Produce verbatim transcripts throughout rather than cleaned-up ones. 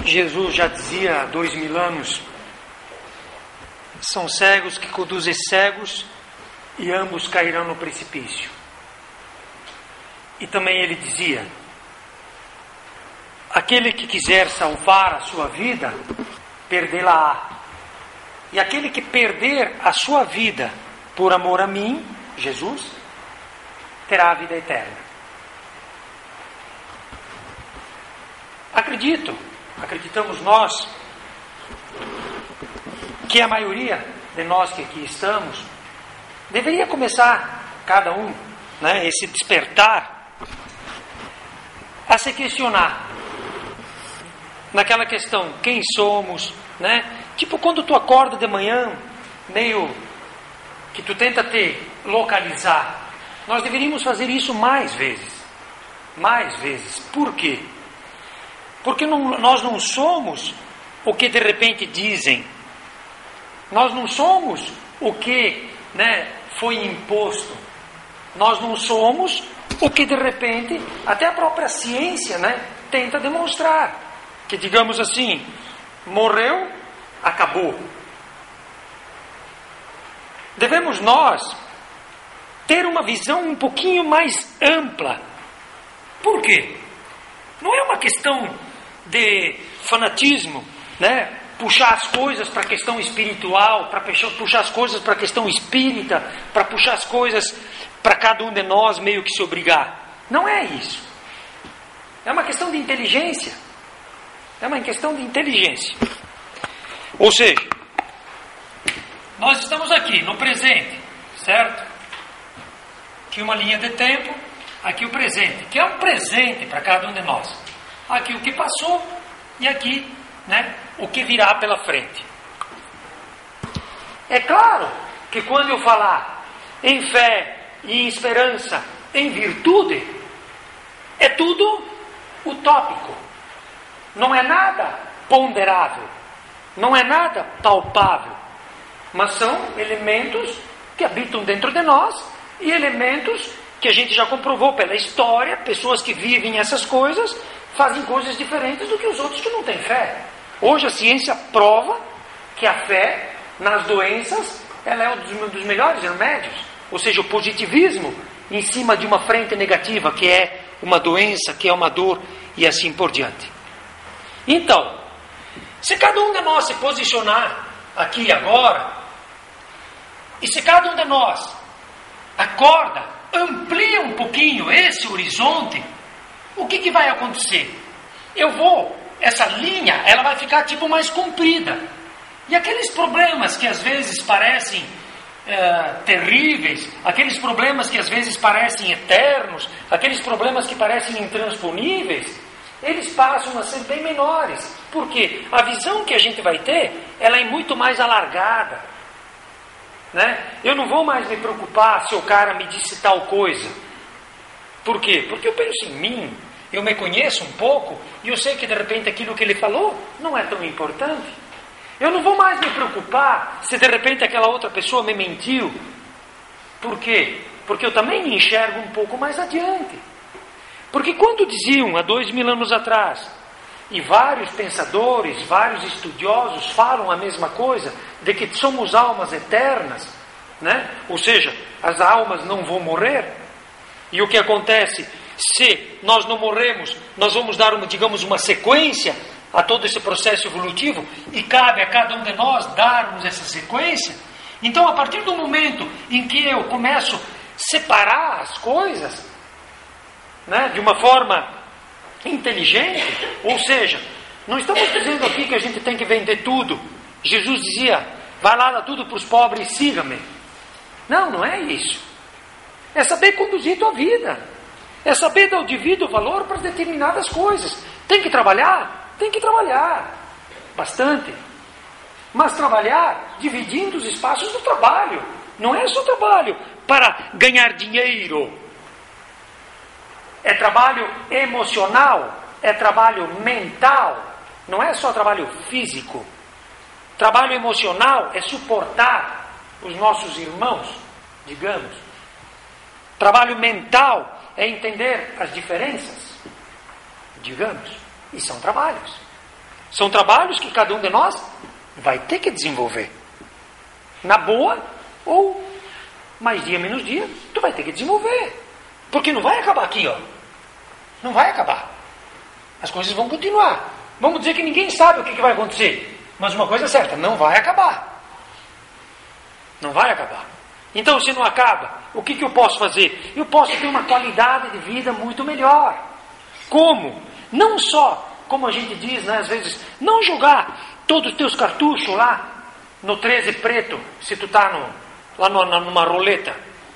Jesus já dizia há dois mil anos: são cegos que conduzem cegos e ambos cairão no precipício. E também ele dizia: aquele que quiser salvar a sua vida, perdê-la-á. E aquele que perder a sua vida por amor a mim, Jesus, terá a vida eterna. Acredito, acreditamos nós, que a maioria de nós que aqui estamos deveria começar, cada um, né, esse despertar, a se questionar naquela questão: quem somos, né? Tipo quando tu acorda de manhã, meio que tu tenta te localizar. Nós deveríamos fazer isso mais vezes, mais vezes. Por quê? Porque não, nós não somos o que de repente dizem. Nós não somos o que, né, foi imposto. Nós não somos o que de repente até a própria ciência, né, tenta demonstrar. Que, digamos assim, morreu, acabou. Devemos nós ter uma visão um pouquinho mais ampla. Por quê? Não é uma questão de fanatismo, né? Puxar as coisas para a questão espiritual, para puxar as coisas para a questão espírita, para puxar as coisas para cada um de nós meio que se obrigar. Não é isso. É uma questão de inteligência. É uma questão de inteligência. Ou seja, nós estamos aqui no presente, certo? Aqui uma linha de tempo, aqui o presente, que é um presente para cada um de nós. Aqui o que passou e aqui, né, o que virá pela frente. É claro que quando eu falar em fé, em esperança, em virtude, é tudo utópico. Não é nada ponderável. Não é nada palpável. Mas são elementos que habitam dentro de nós e elementos que a gente já comprovou pela história. Pessoas que vivem essas coisas fazem coisas diferentes do que os outros que não têm fé. Hoje a ciência prova que a fé nas doenças, ela é um dos melhores remédios. Ou seja, o positivismo em cima de uma frente negativa, que é uma doença, que é uma dor e assim por diante. Então, se cada um de nós se posicionar aqui e agora, e se cada um de nós acorda, amplia um pouquinho esse horizonte, o que, que vai acontecer? Eu vou, essa linha, ela vai ficar tipo mais comprida. E aqueles problemas que às vezes parecem é, terríveis, aqueles problemas que às vezes parecem eternos, aqueles problemas que parecem intransponíveis, eles passam a ser bem menores. Porque a visão que a gente vai ter, ela é muito mais alargada, né? Eu não vou mais me preocupar se o cara me disse tal coisa. Por quê? Porque eu penso em mim, eu me conheço um pouco e eu sei que de repente aquilo que ele falou não é tão importante. Eu não vou mais me preocupar se de repente aquela outra pessoa me mentiu. Por quê? Porque eu também me enxergo um pouco mais adiante. Porque quando diziam há dois mil anos atrás, e vários pensadores, vários estudiosos falam a mesma coisa, de que somos almas eternas, né? Ou seja, as almas não vão morrer. E o que acontece? Se nós não morremos, nós vamos dar, uma, digamos, uma sequência a todo esse processo evolutivo, e cabe a cada um de nós darmos essa sequência. Então, a partir do momento em que eu começo a separar as coisas, né, de uma forma inteligente, ou seja, não estamos dizendo aqui que a gente tem que vender tudo. Jesus dizia: vai lá, dá tudo para os pobres e siga-me. Não, não é isso. É saber conduzir tua vida. É saber dar o devido valor para determinadas coisas. Tem que trabalhar? Tem que trabalhar. Bastante. Mas trabalhar dividindo os espaços do trabalho. Não é só trabalho para ganhar dinheiro. É trabalho emocional. É trabalho mental. Não é só trabalho físico. Trabalho emocional é suportar os nossos irmãos, digamos. Trabalho mental é entender as diferenças, digamos. E são trabalhos. São trabalhos que cada um de nós vai ter que desenvolver. Na boa ou mais dia, menos dia, tu vai ter que desenvolver. Porque não vai acabar aqui, ó. Não vai acabar. As coisas vão continuar. Vamos dizer que ninguém sabe o que vai acontecer. Mas uma coisa é certa, não vai acabar. Não vai acabar. Então, se não acaba, o que, que eu posso fazer? Eu posso ter uma qualidade de vida muito melhor. Como? Não só, como a gente diz, né, às vezes, não jogar todos os teus cartuchos lá no treze preto, se tu está no, lá no, numa roleta.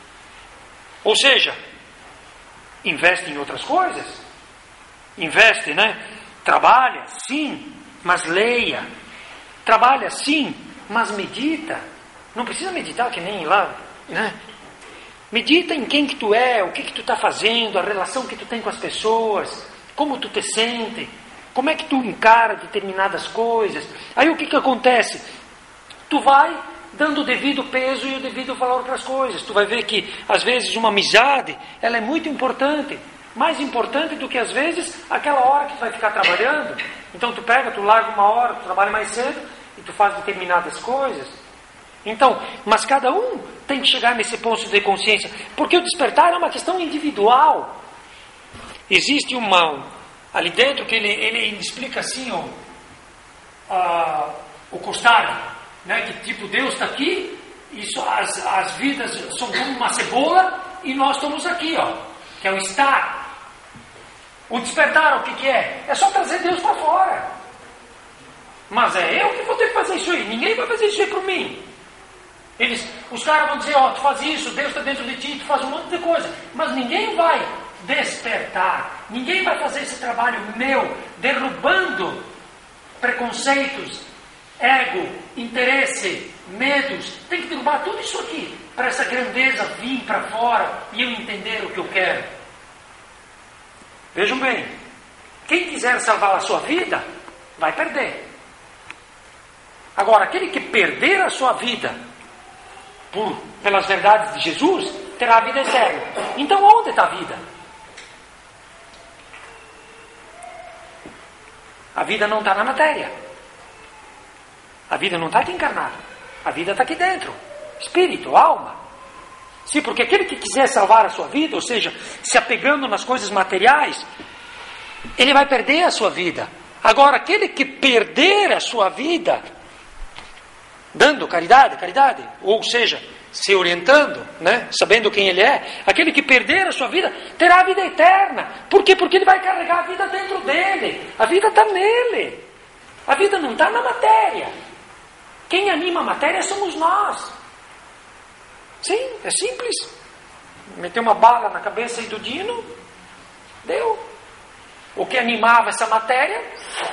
Ou seja, investe em outras coisas. Investe, né? Trabalha, sim, mas leia. Trabalha, sim, mas medita. Não precisa meditar que nem lá, né? Medita em quem que tu é, o que que tu está fazendo, a relação que tu tem com as pessoas, como tu te sente, como é que tu encara determinadas coisas. Aí o que que acontece? Tu vai dando o devido peso e o devido valor para as coisas. Tu vai ver que, às vezes, uma amizade, ela é muito importante. Mais importante do que, às vezes, aquela hora que tu vai ficar trabalhando. Então, tu pega, tu larga uma hora, tu trabalha mais cedo e tu faz determinadas coisas. Então, mas cada um tem que chegar nesse ponto de consciência. Porque o despertar é uma questão individual. Existe uma... ali dentro que ele, ele, ele explica assim, ó, a, o Costari, né, que tipo, Deus está aqui, e só, as, as vidas são como uma cebola, e nós estamos aqui, ó, que é o estar. O despertar, o que, que é? É só trazer Deus para fora. Mas é eu que vou ter que fazer isso aí, ninguém vai fazer isso aí por mim. Eles, os caras vão dizer, ó, tu faz isso, Deus está dentro de ti, tu faz um monte de coisa, mas ninguém vai despertar, ninguém vai fazer esse trabalho meu, derrubando preconceitos, ego, interesse, medos. Tem que derrubar tudo isso aqui, para essa grandeza vir para fora e eu entender o que eu quero. Vejam bem, quem quiser salvar a sua vida, vai perder. Agora, aquele que perder a sua vida por, pelas verdades de Jesus, terá a vida eterna. Então, onde está a vida? A vida não está na matéria. A vida não está aqui encarnada. A vida está aqui dentro. Espírito, alma. Sim, porque aquele que quiser salvar a sua vida, ou seja, se apegando nas coisas materiais, ele vai perder a sua vida. Agora, aquele que perder a sua vida, dando caridade, caridade, ou seja, se orientando, né, sabendo quem ele é, aquele que perder a sua vida terá a vida eterna. Por quê? Porque ele vai carregar a vida dentro dele. A vida está nele. A vida não está na matéria. Quem anima a matéria somos nós. Sim, é simples. Meter uma bala na cabeça aí do Dino, deu. O que animava essa matéria,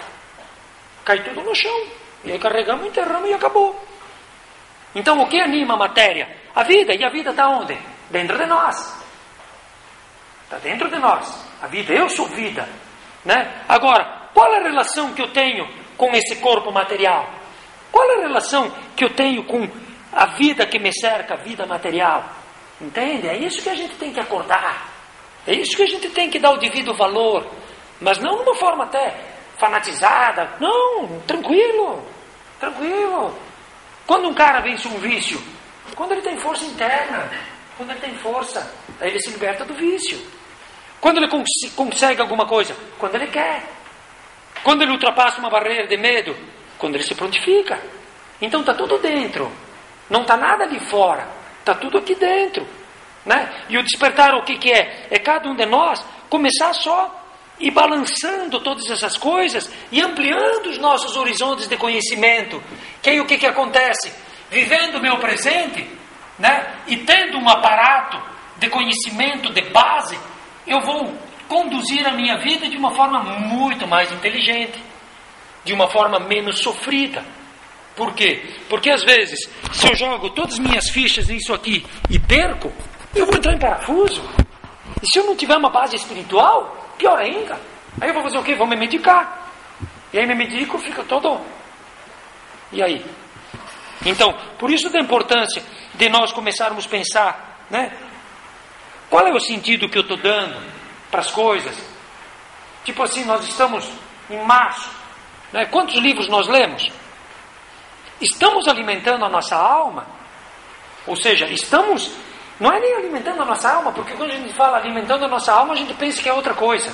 cai tudo no chão. E aí carregamos, enterramos e acabou. Então o que anima a matéria? A vida. E a vida está onde? Dentro de nós. Está dentro de nós. A vida, eu sou vida. Né? Agora, qual é a relação que eu tenho com esse corpo material? Qual é a relação que eu tenho com a vida que me cerca, a vida material? Entende? É isso que a gente tem que acordar. É isso que a gente tem que dar o devido valor. Mas não de uma forma até fanatizada. Não, tranquilo. Tranquilo. Quando um cara vence um vício, quando ele tem força interna, quando ele tem força, aí ele se liberta do vício. Quando ele cons- consegue alguma coisa, quando ele quer. Quando ele ultrapassa uma barreira de medo, quando ele se prontifica. Então está tudo dentro. Não está nada ali fora. Está tudo aqui dentro. Né? E o despertar o que, que é? É cada um de nós começar só e balançando todas essas coisas e ampliando os nossos horizontes de conhecimento. Que aí o que, que acontece? Vivendo o meu presente, né? E tendo um aparato de conhecimento de base, eu vou conduzir a minha vida de uma forma muito mais inteligente, de uma forma menos sofrida. Por quê? Porque às vezes, se eu jogo todas as minhas fichas nisso aqui e perco, eu vou entrar em parafuso. E se eu não tiver uma base espiritual, pior ainda. Aí eu vou fazer o quê? Vou me medicar. E aí me medico, fica todo... E aí? Então, por isso da importância de nós começarmos a pensar, né? Qual é o sentido que eu estou dando para as coisas? Tipo assim, nós estamos em março. Né? Quantos livros nós lemos? Estamos alimentando a nossa alma? Ou seja, estamos... Não é nem alimentando a nossa alma, porque quando a gente fala alimentando a nossa alma, a gente pensa que é outra coisa.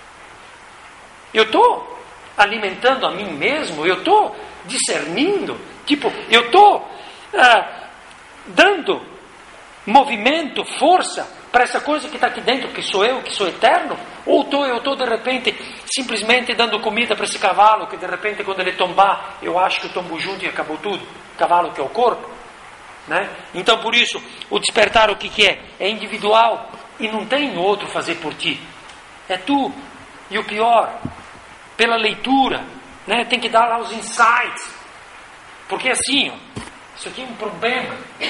Eu estou alimentando a mim mesmo? Eu estou discernindo? Tipo, eu estou ah, dando movimento, força para essa coisa que está aqui dentro, que sou eu, que sou eterno? Ou tô, eu estou de repente simplesmente dando comida para esse cavalo, que de repente quando ele tombar, eu acho que eu tombo junto e acabou tudo? Cavalo que é o corpo. Né? Então por isso, o despertar o que, que é? É individual e não tem outro fazer por ti. É tu. E o pior, pela leitura, né? Tem que dar lá os insights. Porque assim, ó, isso aqui é um problema.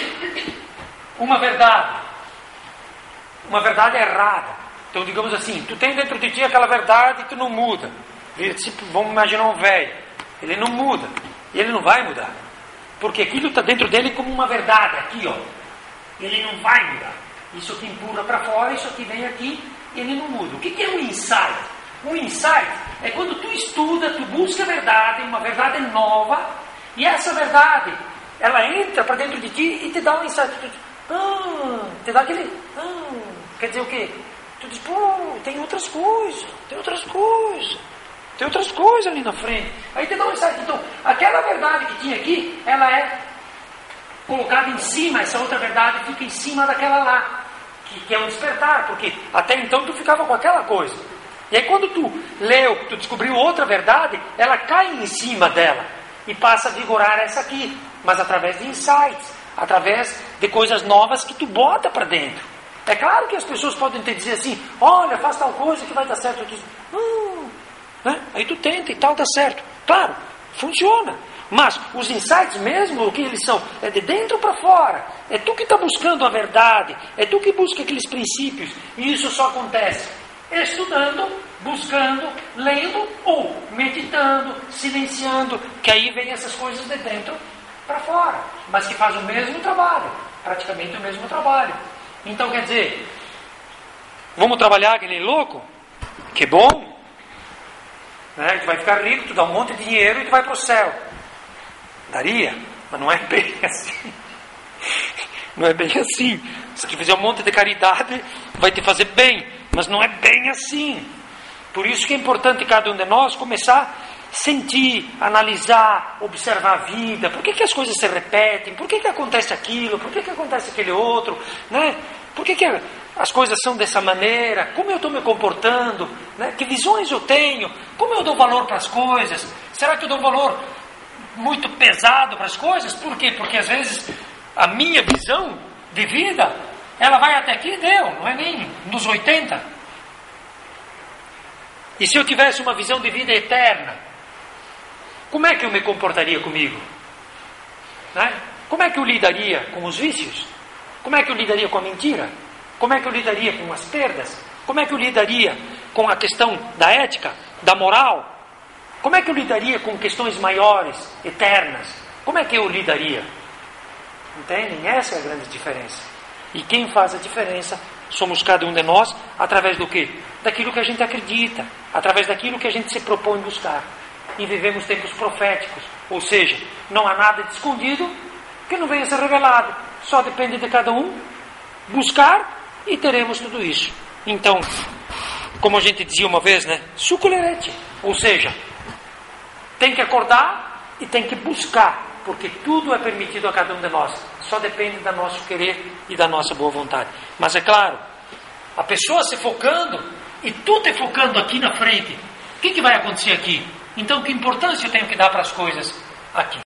Uma verdade. Uma verdade errada. Então digamos assim, tu tem dentro de ti aquela verdade e tu não muda. Vamos imaginar um velho. Ele não muda. E ele não vai mudar. Porque aquilo está dentro dele como uma verdade, aqui, ó. Ele não vai mudar. Isso aqui empurra para fora, isso aqui vem aqui, ele não muda. O que é um insight? Um insight é quando tu estuda, tu busca a verdade, uma verdade nova, e essa verdade, ela entra para dentro de ti e te dá um insight. Tu, ah, te dá aquele... Ah, quer dizer o quê? Tu diz, pô, tem outras coisas, tem outras coisas. Tem outras coisas ali na frente. Aí te dá um insight. Então, aquela verdade que tinha aqui, ela é colocada em cima, essa outra verdade fica em cima daquela lá, que, que é um despertar, porque até então tu ficava com aquela coisa. E aí quando tu leu, tu descobriu outra verdade, ela cai em cima dela e passa a vigorar essa aqui, mas através de insights, através de coisas novas que tu bota para dentro. É claro que as pessoas podem te dizer assim, olha, faz tal coisa que vai dar certo. Tu diz, hum, né? Aí tu tenta e tal, dá certo. Claro, funciona. Mas os insights mesmo, o que eles são? É de dentro para fora. É tu que está buscando a verdade. É tu que busca aqueles princípios. E isso só acontece estudando, buscando, lendo ou meditando, silenciando. Que aí vem essas coisas de dentro para fora. Mas que faz o mesmo trabalho. Praticamente o mesmo trabalho. Então quer dizer, vamos trabalhar que nem louco? Que bom. Né? Tu vai ficar rico, tu dá um monte de dinheiro e tu vai para o céu. Daria, mas não é bem assim. Não é bem assim. Se tu fizer um monte de caridade, vai te fazer bem, mas não é bem assim. Por isso que é importante cada um de nós começar a sentir, analisar, observar a vida. Por que, que as coisas se repetem? Por que, que acontece aquilo? Por que, que acontece aquele outro? Né? Por que, que as coisas são dessa maneira? Como eu estou me comportando? Né? Que visões eu tenho? Como eu dou valor para as coisas? Será que eu dou valor muito pesado para as coisas? Por quê? Porque às vezes a minha visão de vida, ela vai até aqui e deu, não é nem nos oitenta. E se eu tivesse uma visão de vida eterna, como é que eu me comportaria comigo? Né? Como é que eu lidaria com os vícios? Como é que eu lidaria com a mentira? Como é que eu lidaria com as perdas? Como é que eu lidaria com a questão da ética, da moral? Como é que eu lidaria com questões maiores, eternas? Como é que eu lidaria? Entendem? Essa é a grande diferença. E quem faz a diferença somos cada um de nós, através do quê? Daquilo que a gente acredita, através daquilo que a gente se propõe buscar. E vivemos tempos proféticos, ou seja, não há nada de escondido que não venha a ser revelado. Só depende de cada um buscar e teremos tudo isso. Então, como a gente dizia uma vez, né? Suculerete. Ou seja, tem que acordar e tem que buscar, porque tudo é permitido a cada um de nós. Só depende do nosso querer e da nossa boa vontade. Mas é claro, a pessoa se focando e tu te focando aqui na frente, o que, que vai acontecer aqui? Então, que importância eu tenho que dar para as coisas aqui?